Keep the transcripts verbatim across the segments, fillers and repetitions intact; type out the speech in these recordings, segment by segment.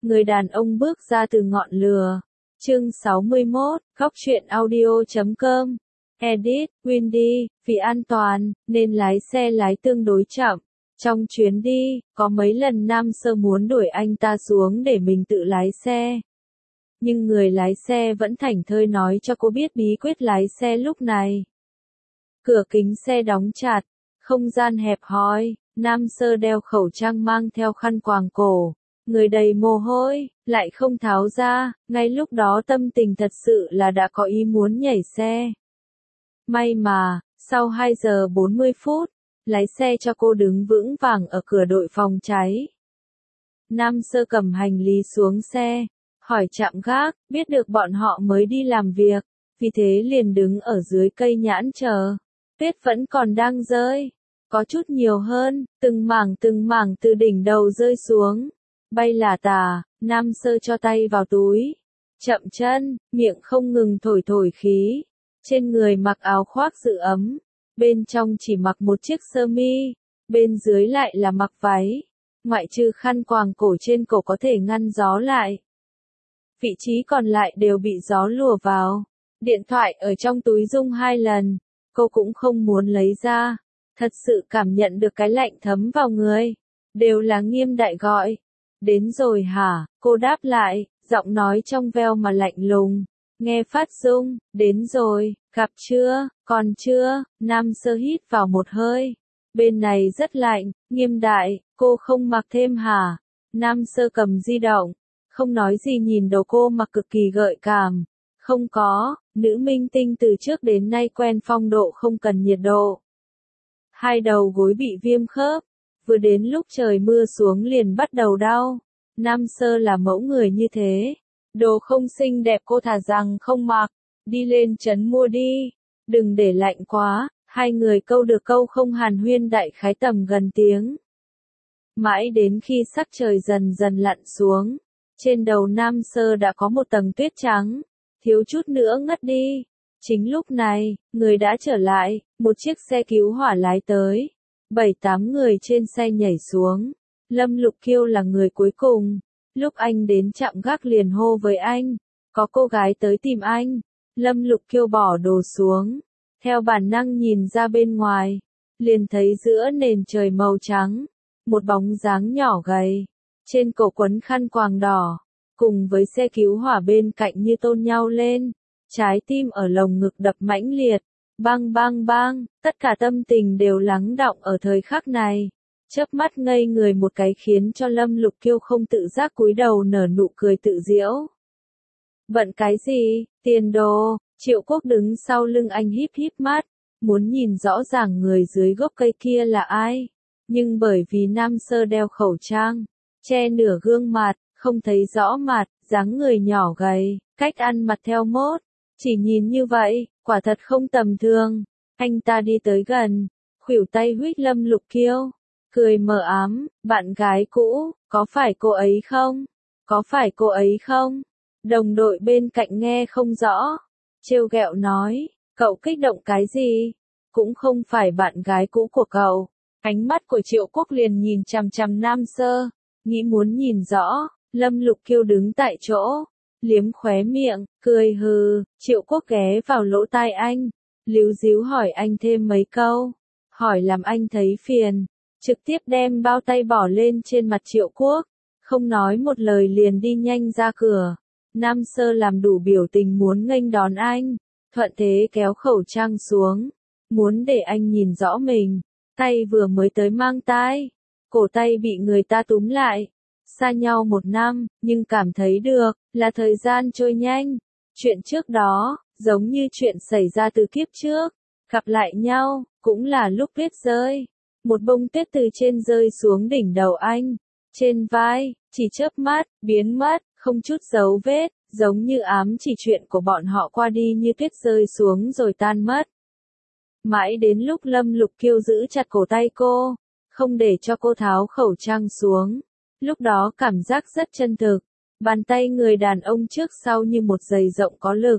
người đàn ông bước ra từ ngọn lửa. Chương sáu mươi mốt, góc truyện audio chấm com. Edit, Windy, vì an toàn, nên lái xe lái tương đối chậm. Trong chuyến đi, có mấy lần Nam Sơ muốn đuổi anh ta xuống để mình tự lái xe. Nhưng người lái xe vẫn thảnh thơi nói cho cô biết bí quyết lái xe lúc này. Cửa kính xe đóng chặt, không gian hẹp hòi, Nam Sơ đeo khẩu trang mang theo khăn quàng cổ. Người đầy mồ hôi, lại không tháo ra, ngay lúc đó tâm tình thật sự là đã có ý muốn nhảy xe. May mà, sau hai giờ bốn mươi phút, lái xe cho cô đứng vững vàng ở cửa đội phòng cháy. Nam Sơ cầm hành lý xuống xe, hỏi trạm gác, biết được bọn họ mới đi làm việc, vì thế liền đứng ở dưới cây nhãn chờ. Tuyết vẫn còn đang rơi, có chút nhiều hơn, từng mảng từng mảng từ đỉnh đầu rơi xuống. Bay là tà, Nam Sơ cho tay vào túi, chậm chân, miệng không ngừng thổi thổi khí. Trên người mặc áo khoác giữ ấm, bên trong chỉ mặc một chiếc sơ mi, bên dưới lại là mặc váy, ngoại trừ khăn quàng cổ trên cổ có thể ngăn gió lại. Vị trí còn lại đều bị gió lùa vào. Điện thoại ở trong túi rung hai lần, cô cũng không muốn lấy ra. Thật sự cảm nhận được cái lạnh thấm vào người. Đều là Nghiêm Đại gọi. Đến rồi hả? Cô đáp lại, giọng nói trong veo mà lạnh lùng. Nghe phát rung, đến rồi, gặp chưa, còn chưa, Nam Sơ hít vào một hơi. Bên này rất lạnh, Nghiêm Đại, cô không mặc thêm hả? Nam Sơ cầm di động, không nói gì nhìn đồ cô mặc cực kỳ gợi cảm. Không có, nữ minh tinh từ trước đến nay quen phong độ không cần nhiệt độ. Hai đầu gối bị viêm khớp, vừa đến lúc trời mưa xuống liền bắt đầu đau. Nam Sơ là mẫu người như thế. Đồ không xinh đẹp cô thà rằng không mặc, đi lên trấn mua đi, đừng để lạnh quá. Hai người câu được câu không hàn huyên đại khái tầm gần tiếng. Mãi đến khi sắc trời dần dần lặn xuống, trên đầu Nam Sơ đã có một tầng tuyết trắng, thiếu chút nữa ngất đi. Chính lúc này, người đã trở lại, một chiếc xe cứu hỏa lái tới. Bảy tám người trên xe nhảy xuống. Lâm Lục Kiêu là người cuối cùng. Lúc anh đến trạm gác liền hô với anh, có cô gái tới tìm anh. Lâm Lục Kiêu bỏ đồ xuống, theo bản năng nhìn ra bên ngoài, liền thấy giữa nền trời màu trắng, một bóng dáng nhỏ gầy, trên cổ quấn khăn quàng đỏ, cùng với xe cứu hỏa bên cạnh như tôn nhau lên, trái tim ở lồng ngực đập mãnh liệt, bang bang bang, tất cả tâm tình đều lắng đọng ở thời khắc này. Chớp mắt ngây người một cái khiến cho Lâm Lục Kiêu không tự giác cúi đầu nở nụ cười tự giễu. Bận cái gì, tiền đồ, Triệu Quốc đứng sau lưng anh híp híp mắt, muốn nhìn rõ ràng người dưới gốc cây kia là ai. Nhưng bởi vì Nam Sơ đeo khẩu trang, che nửa gương mặt, không thấy rõ mặt, dáng người nhỏ gầy, cách ăn mặc theo mốt. Chỉ nhìn như vậy, quả thật không tầm thường. Anh ta đi tới gần, khuỷu tay huýt Lâm Lục Kiêu. Cười mờ ám, bạn gái cũ, có phải cô ấy không? Có phải cô ấy không? Đồng đội bên cạnh nghe không rõ. Trêu ghẹo nói, cậu kích động cái gì? Cũng không phải bạn gái cũ của cậu. Ánh mắt của Triệu Quốc liền nhìn chằm chằm Nam Sơ, nghĩ muốn nhìn rõ. Lâm Lục Kiêu đứng tại chỗ, liếm khóe miệng, cười hừ. Triệu Quốc ghé vào lỗ tai anh, líu díu hỏi anh thêm mấy câu. Hỏi làm anh thấy phiền. Trực tiếp đem bao tay bỏ lên trên mặt Triệu Quốc, không nói một lời liền đi nhanh ra cửa. Nam Sơ làm đủ biểu tình muốn nghênh đón anh, thuận thế kéo khẩu trang xuống, muốn để anh nhìn rõ mình. Tay vừa mới tới mang tai, cổ tay bị người ta túm lại. Xa nhau một năm, nhưng cảm thấy được, là thời gian trôi nhanh. Chuyện trước đó, giống như chuyện xảy ra từ kiếp trước, gặp lại nhau, cũng là lúc tuyết rơi. Một bông tuyết từ trên rơi xuống đỉnh đầu anh, trên vai, chỉ chớp mắt, biến mất, không chút dấu vết, giống như ám chỉ chuyện của bọn họ qua đi như tuyết rơi xuống rồi tan mất. Mãi đến lúc Lâm Lục Kiêu giữ chặt cổ tay cô, không để cho cô tháo khẩu trang xuống. Lúc đó cảm giác rất chân thực, bàn tay người đàn ông trước sau như một giày rộng có lực.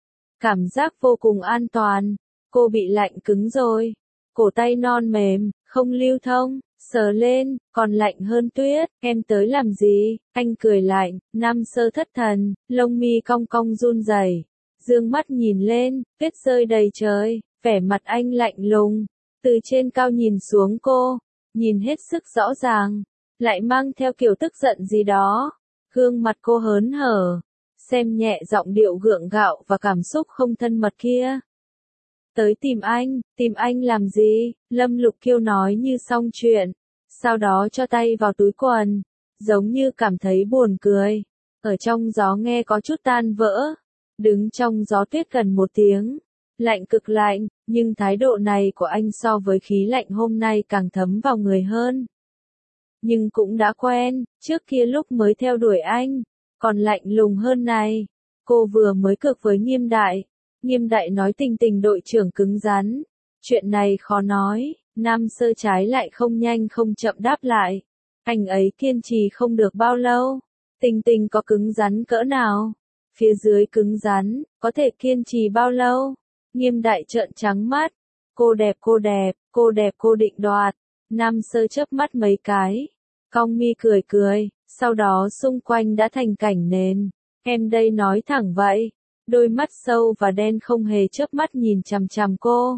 Cảm giác vô cùng an toàn, cô bị lạnh cứng rồi. Cổ tay non mềm, không lưu thông, sờ lên, còn lạnh hơn tuyết, em tới làm gì? Anh cười lạnh, Nam Sơ thất thần, lông mi cong cong run rẩy, dương mắt nhìn lên, tuyết rơi đầy trời, vẻ mặt anh lạnh lùng, từ trên cao nhìn xuống cô, nhìn hết sức rõ ràng, lại mang theo kiểu tức giận gì đó, gương mặt cô hớn hở, xem nhẹ giọng điệu gượng gạo và cảm xúc không thân mật kia. Tới tìm anh, tìm anh làm gì? Lâm Lục Kiêu nói như xong chuyện, sau đó cho tay vào túi quần, giống như cảm thấy buồn cười. Ở trong gió nghe có chút tan vỡ, đứng trong gió tuyết gần một tiếng, lạnh cực lạnh, nhưng thái độ này của anh so với khí lạnh hôm nay càng thấm vào người hơn. Nhưng cũng đã quen, trước kia lúc mới theo đuổi anh, còn lạnh lùng hơn này. Cô vừa mới cược với Nghiêm Đại. Nghiêm Đại nói Tình Tình đội trưởng cứng rắn. Chuyện này khó nói, Nam Sơ trái lại không nhanh không chậm đáp lại. Anh ấy kiên trì không được bao lâu. Tình Tình có cứng rắn cỡ nào? Phía dưới cứng rắn, có thể kiên trì bao lâu? Nghiêm Đại trợn trắng mắt. Cô đẹp cô đẹp, cô đẹp cô định đoạt. Nam Sơ chớp mắt mấy cái. Cong mi cười cười, sau đó xung quanh đã thành cảnh nền. Em đây nói thẳng vậy. Đôi mắt sâu và đen không hề chớp mắt nhìn chằm chằm cô.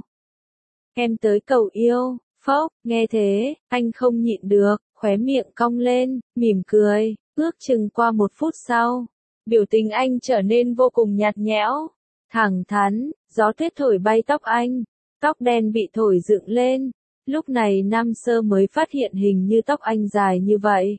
Em tới cầu yêu, phốc, nghe thế, anh không nhịn được, khóe miệng cong lên, mỉm cười, ước chừng qua một phút sau. Biểu tình anh trở nên vô cùng nhạt nhẽo, thẳng thắn, gió tuyết thổi bay tóc anh, tóc đen bị thổi dựng lên. Lúc này Nam Sơ mới phát hiện hình như tóc anh dài như vậy.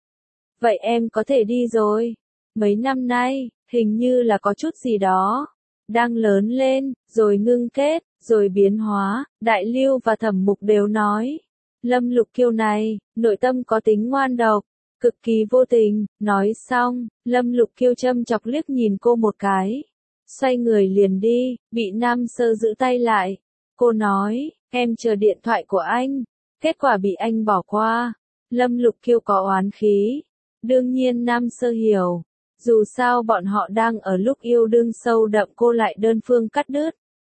Vậy em có thể đi rồi. Mấy năm nay, hình như là có chút gì đó đang lớn lên, rồi ngưng kết, rồi biến hóa. Đại Lưu và Thẩm Mục đều nói, Lâm Lục Kiêu này, nội tâm có tính ngoan độc, cực kỳ vô tình. Nói xong, Lâm Lục Kiêu châm chọc liếc nhìn cô một cái, xoay người liền đi, bị Nam Sơ giữ tay lại. Cô nói, em chờ điện thoại của anh, kết quả bị anh bỏ qua. Lâm Lục Kiêu có oán khí. Đương nhiên Nam Sơ hiểu, dù sao bọn họ đang ở lúc yêu đương sâu đậm, cô lại đơn phương cắt đứt.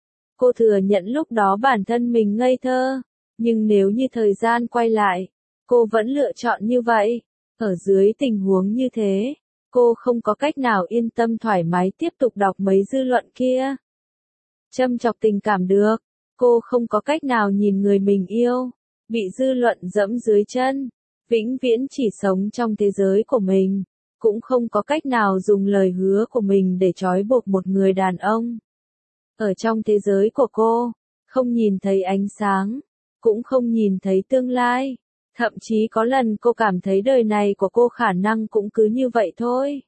Cô thừa nhận lúc đó bản thân mình ngây thơ, nhưng nếu như thời gian quay lại, cô vẫn lựa chọn như vậy. Ở dưới tình huống như thế, cô không có cách nào yên tâm thoải mái tiếp tục đọc mấy dư luận kia. Châm chọc tình cảm được, cô không có cách nào nhìn người mình yêu bị dư luận dẫm dưới chân, vĩnh viễn chỉ sống trong thế giới của mình, cũng không có cách nào dùng lời hứa của mình để trói buộc một người đàn ông. Ở trong thế giới của cô, không nhìn thấy ánh sáng, cũng không nhìn thấy tương lai, thậm chí có lần cô cảm thấy đời này của cô khả năng cũng cứ như vậy thôi.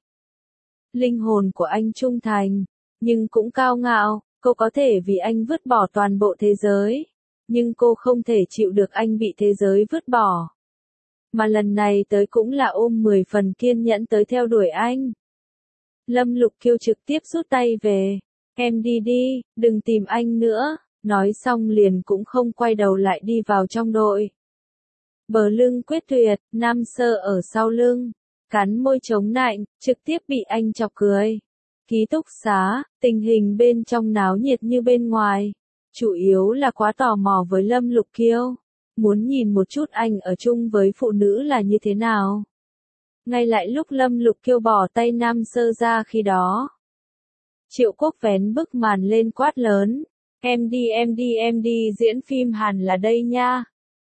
Linh hồn của anh trung thành, nhưng cũng cao ngạo, cô có thể vì anh vứt bỏ toàn bộ thế giới, nhưng cô không thể chịu được anh bị thế giới vứt bỏ. Mà lần này tới cũng là ôm mười phần kiên nhẫn tới theo đuổi anh. Lâm Lục Kiêu trực tiếp rút tay về. Em đi đi, đừng tìm anh nữa. Nói xong liền cũng không quay đầu lại đi vào trong đội. Bờ lưng quyết tuyệt, Nam Sơ ở sau lưng, cắn môi chống nạnh, trực tiếp bị anh chọc cười. Ký túc xá, tình hình bên trong náo nhiệt như bên ngoài. Chủ yếu là quá tò mò với Lâm Lục Kiêu. Muốn nhìn một chút anh ở chung với phụ nữ là như thế nào. Ngay lại lúc Lâm Lục Kiêu bỏ tay Nam Sơ ra khi đó. Triệu Quốc vén bức màn lên quát lớn. Em đi em đi em đi diễn phim Hàn là đây nha.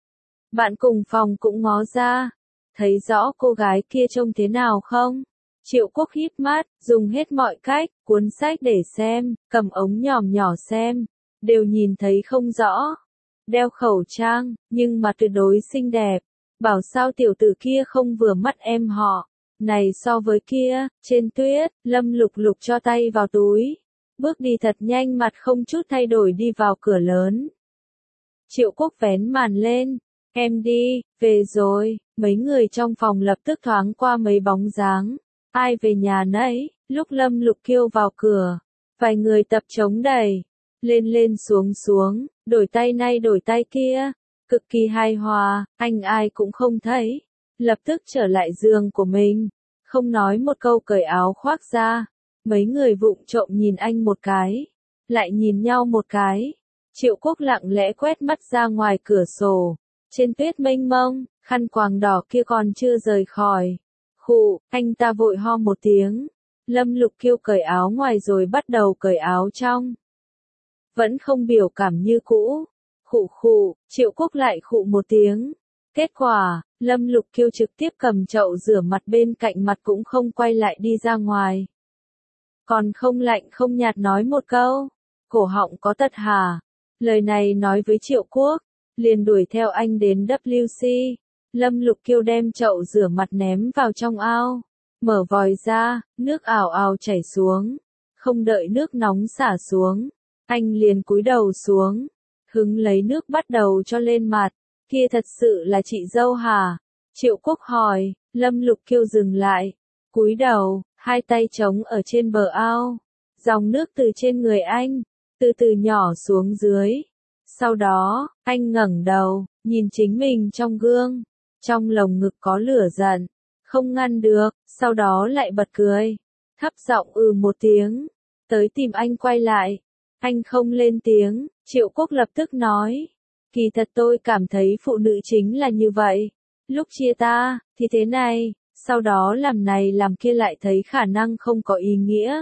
Bạn cùng phòng cũng ngó ra. Thấy rõ cô gái kia trông thế nào không? Triệu Quốc híp mắt, dùng hết mọi cách, cuốn sách để xem, cầm ống nhòm nhỏ xem. Đều nhìn thấy không rõ. Đeo khẩu trang, nhưng mà tuyệt đối xinh đẹp. Bảo sao tiểu tử kia không vừa mắt em họ. Này so với kia, trên tuyết, Lâm Lục Lục cho tay vào túi. Bước đi thật nhanh, mặt không chút thay đổi đi vào cửa lớn. Triệu Quốc vén màn lên. Em đi, về rồi. Mấy người trong phòng lập tức thoáng qua mấy bóng dáng. Ai về nhà nấy, lúc Lâm Lục Kiêu vào cửa. Vài người tập chống đẩy. Lên lên xuống xuống, đổi tay này đổi tay kia. Cực kỳ hài hòa, anh ai cũng không thấy. Lập tức trở lại giường của mình. Không nói một câu cởi áo khoác ra. Mấy người vụng trộm nhìn anh một cái. Lại nhìn nhau một cái. Triệu Quốc lặng lẽ quét mắt ra ngoài cửa sổ. trên tuyết mênh mông, khăn quàng đỏ kia còn chưa rời khỏi. Khụ, anh ta vội ho một tiếng. Lâm Lục Kiêu cởi áo ngoài rồi bắt đầu cởi áo trong. Vẫn không biểu cảm như cũ. Khụ khụ, Triệu Quốc lại khụ một tiếng. Kết quả, Lâm Lục Kiêu trực tiếp cầm chậu rửa mặt bên cạnh mặt cũng không quay lại đi ra ngoài. Còn không lạnh không nhạt nói một câu. Cổ họng có tật hả? Lời này nói với Triệu Quốc. Liền đuổi theo anh đến W C. Lâm Lục Kiêu đem chậu rửa mặt ném vào trong ao. Mở vòi ra, nước ào ào chảy xuống. Không đợi nước nóng xả xuống. Anh liền cúi đầu xuống. Hứng lấy nước bắt đầu cho lên mặt. Kia thật sự là chị dâu hả? Triệu Quốc hỏi. Lâm Lục Kiêu dừng lại. Cúi đầu, hai tay trống ở trên bờ ao. Dòng nước từ trên người anh, từ từ nhỏ xuống dưới. Sau đó, anh ngẩng đầu, nhìn chính mình trong gương. Trong lồng ngực có lửa giận. Không ngăn được, sau đó lại bật cười. Thấp giọng ừ một tiếng. Tới tìm anh quay lại. Anh không lên tiếng, Triệu Quốc lập tức nói. Kỳ thật tôi cảm thấy phụ nữ chính là như vậy. Lúc chia ta, thì thế này, sau đó làm này làm kia lại thấy khả năng không có ý nghĩa.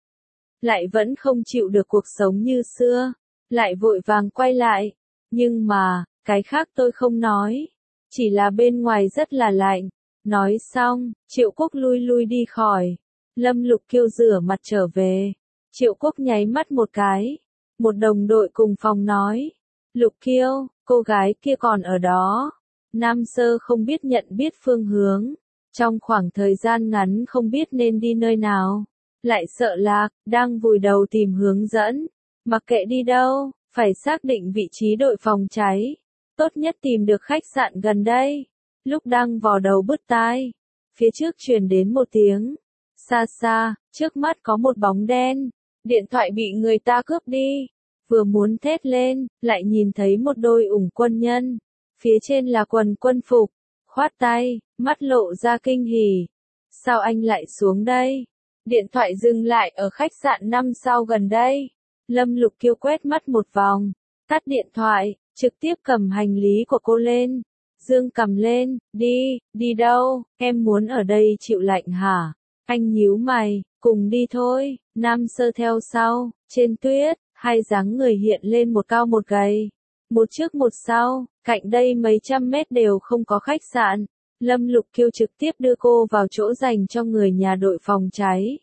Lại vẫn không chịu được cuộc sống như xưa. Lại vội vàng quay lại. Nhưng mà, cái khác tôi không nói. Chỉ là bên ngoài rất là lạnh. Nói xong, Triệu Quốc lui lui đi khỏi. Lâm Lục Kiêu rửa mặt trở về. Triệu Quốc nháy mắt một cái. Một đồng đội cùng phòng nói. Lục Kiêu, cô gái kia còn ở đó. Nam Sơ không biết nhận biết phương hướng. Trong khoảng thời gian ngắn không biết nên đi nơi nào. Lại sợ lạc, đang vùi đầu tìm hướng dẫn. Mặc kệ đi đâu, phải xác định vị trí đội phòng cháy. Tốt nhất tìm được khách sạn gần đây. Lúc đang vò đầu bứt tai, phía trước truyền đến một tiếng. Xa xa, trước mắt có một bóng đen. Điện thoại bị người ta cướp đi. Vừa muốn thét lên, lại nhìn thấy một đôi ủng quân nhân. Phía trên là quần quân phục. Khoát tay, mắt lộ ra kinh hỉ. Sao anh lại xuống đây? Điện thoại dừng lại ở khách sạn năm sao gần đây. Lâm Lục Kiêu quét mắt một vòng. Tắt điện thoại, trực tiếp cầm hành lý của cô lên. Dương cầm lên, đi, đi đâu, em muốn ở đây chịu lạnh hả? Anh nhíu mày, cùng đi thôi. Nam Sơ theo sau, trên tuyết, hai dáng người hiện lên một cao một gầy. Một trước một sau, cạnh đây mấy trăm mét đều không có khách sạn. Lâm Lục Kiêu trực tiếp đưa cô vào chỗ dành cho người nhà đội phòng cháy.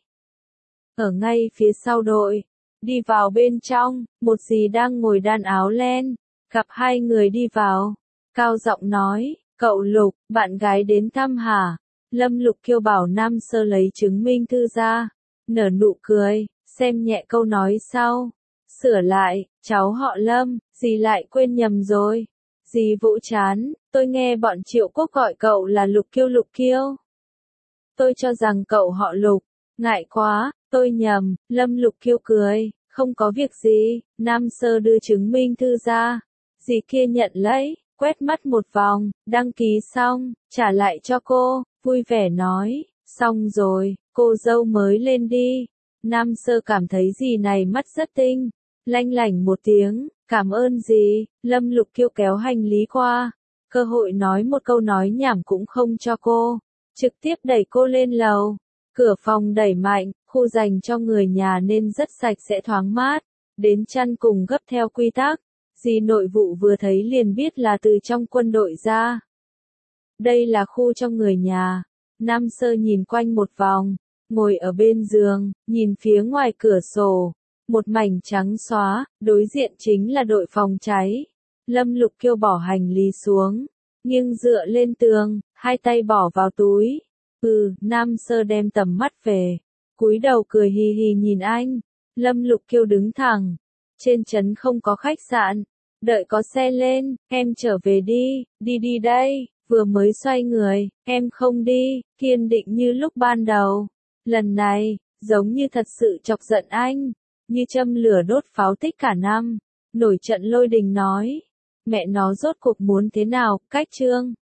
Ở ngay phía sau đội, đi vào bên trong, một dì đang ngồi đan áo len, gặp hai người đi vào. Cao giọng nói, cậu Lục, bạn gái đến thăm hả? Lâm Lục Kiêu bảo Nam Sơ lấy chứng minh thư ra. Nở nụ cười, xem nhẹ câu nói sau. Sửa lại, cháu họ Lâm, dì lại quên nhầm rồi. Dì vỗ chán, tôi nghe bọn Triệu Quốc gọi cậu là Lục Kiêu Lục Kiêu. Tôi cho rằng cậu họ Lục, ngại quá, tôi nhầm. Lâm Lục Kiêu cười, không có việc gì. Nam Sơ đưa chứng minh thư ra. Dì kia nhận lấy, quét mắt một vòng, đăng ký xong, trả lại cho cô, vui vẻ nói, xong rồi, cô dâu mới lên đi. Nam Sơ cảm thấy dì này mắt rất tinh, lanh lảnh một tiếng, cảm ơn dì. Lâm Lục Kiêu kéo hành lý qua, cơ hội nói một câu nói nhảm cũng không cho cô, trực tiếp đẩy cô lên lầu. Cửa phòng đẩy mạnh, khu dành cho người nhà nên rất sạch sẽ thoáng mát, đến chăn cùng gấp theo quy tắc. Dì nội vụ vừa thấy liền biết là từ trong quân đội ra. Đây là khu cho người nhà. Nam Sơ nhìn quanh một vòng, ngồi ở bên giường, nhìn phía ngoài cửa sổ. Một mảnh trắng xóa, đối diện chính là đội phòng cháy. Lâm Lục Kiêu bỏ hành lý xuống, nghiêng dựa lên tường, hai tay bỏ vào túi. Ừ, Nam Sơ đem tầm mắt về, cúi đầu cười hì hì nhìn anh. Lâm Lục Kiêu đứng thẳng, trên trấn không có khách sạn, đợi có xe lên, em trở về đi, đi đi đây. Vừa mới xoay người, em không đi, kiên định như lúc ban đầu. Lần này, giống như thật sự chọc giận anh, như châm lửa đốt pháo tích cả năm. Nổi trận lôi đình nói, mẹ nó rốt cuộc muốn thế nào, cách trương.